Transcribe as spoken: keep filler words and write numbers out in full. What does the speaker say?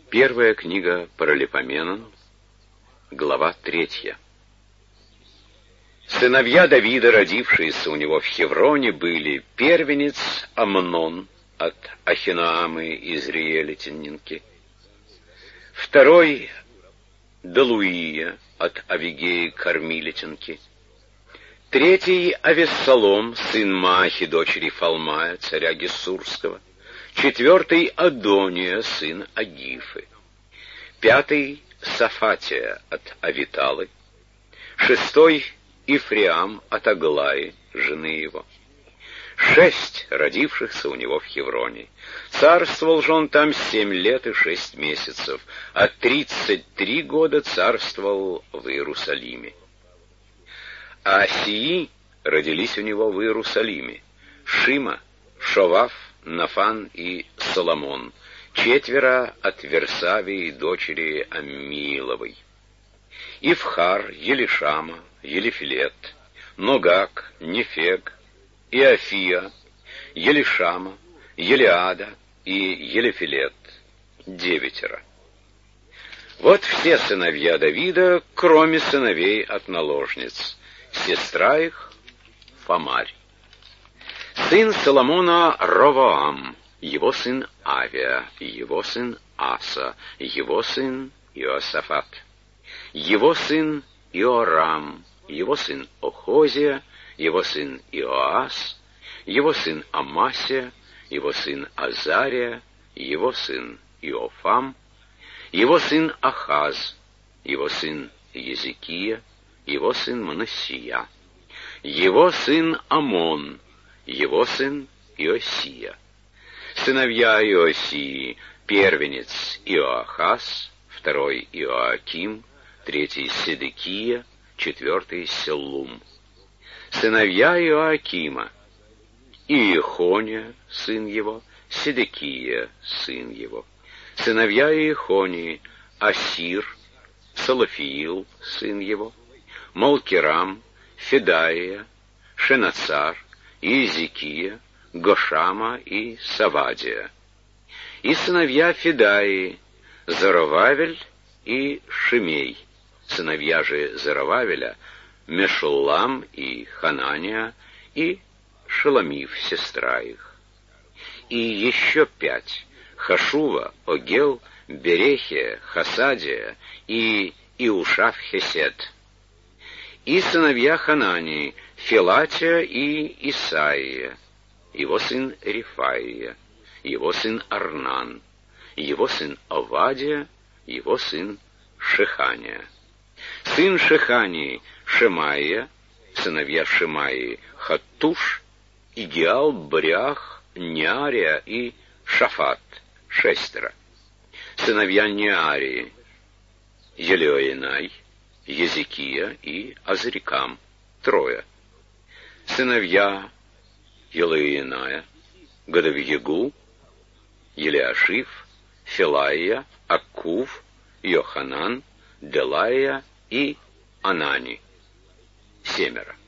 Первая книга Паралипоменон, глава третья. Сыновья Давида, родившиеся у него в Хевроне, были первенец Амнон от Ахиноамы из Риэлитиннинки, второй Далуия от Авигеи Кармилитинки, третий Авессалом, сын Маахи, дочери Фалмая, царя Гессурского, четвертый Адония, сын Агифы, пятый Сафатия от Авиталы, шестой Ифреам от Аглаи, жены его. Шесть родившихся у него в Хевроне. Царствовал же он там семь лет и шесть месяцев, а тридцать три года царствовал в Иерусалиме. А сии родились у него в Иерусалиме: Шима, Шовав, Нафан и Соломон, четверо от Версавии, дочери Аммииловой. Ифхар, Елишама, Елифилет, Ногак, Нефег, Иофия, Елишама, Елиада и Елифилет, девятеро. Вот все сыновья Давида, кроме сыновей от наложниц. Сестра их — Фамарь. Сын Соломона — Ровоам, его сын Авия, его сын Аса, его сын Иосафат, его сын Иорам, его сын Охозия, его сын Иоас, его сын Амасия, его сын Азария, его сын Иофам, его сын Ахаз, его сын Езекия, его сын Манассия, его сын Амон, его сын Иосия. Сыновья Иосии: первенец Иоахаз, второй Иоаким, третий Седекия, четвертый Селлум. Сыновья Иоакима: Иехония, сын его, Седекия, сын его. Сыновья Иехонии: Асир, Салафиил, сын его, Малкирам, Федаия, Шенацар, Иезекия, Гошама и Савадия. И сыновья Федаии: Зоровавель и Шимей. Сыновья же Зоровавеля: Мешуллам и Ханания, и Шеламиф, сестра их. И еще пять: Хашува, Огел, Берехия, Хасадия и Иушав-Хесед. И сыновья Ханании: Филатия и Исаия, его сын Рифаия, его сын Арнан, его сын Овадия, его сын Шехания. Сын Шехании: Шемаия, сыновья Шемаии: Хаттуш, Игиал, Брях, Неария и Шафат, шестеро. Сыновья Неарии: Елеоенай, Езекия и Азрикам, трое. Сыновья Елеоеная: Годовьегу, Елиашив, Филаия, Аккув, Йоханан, Делаия и Анани, семеро.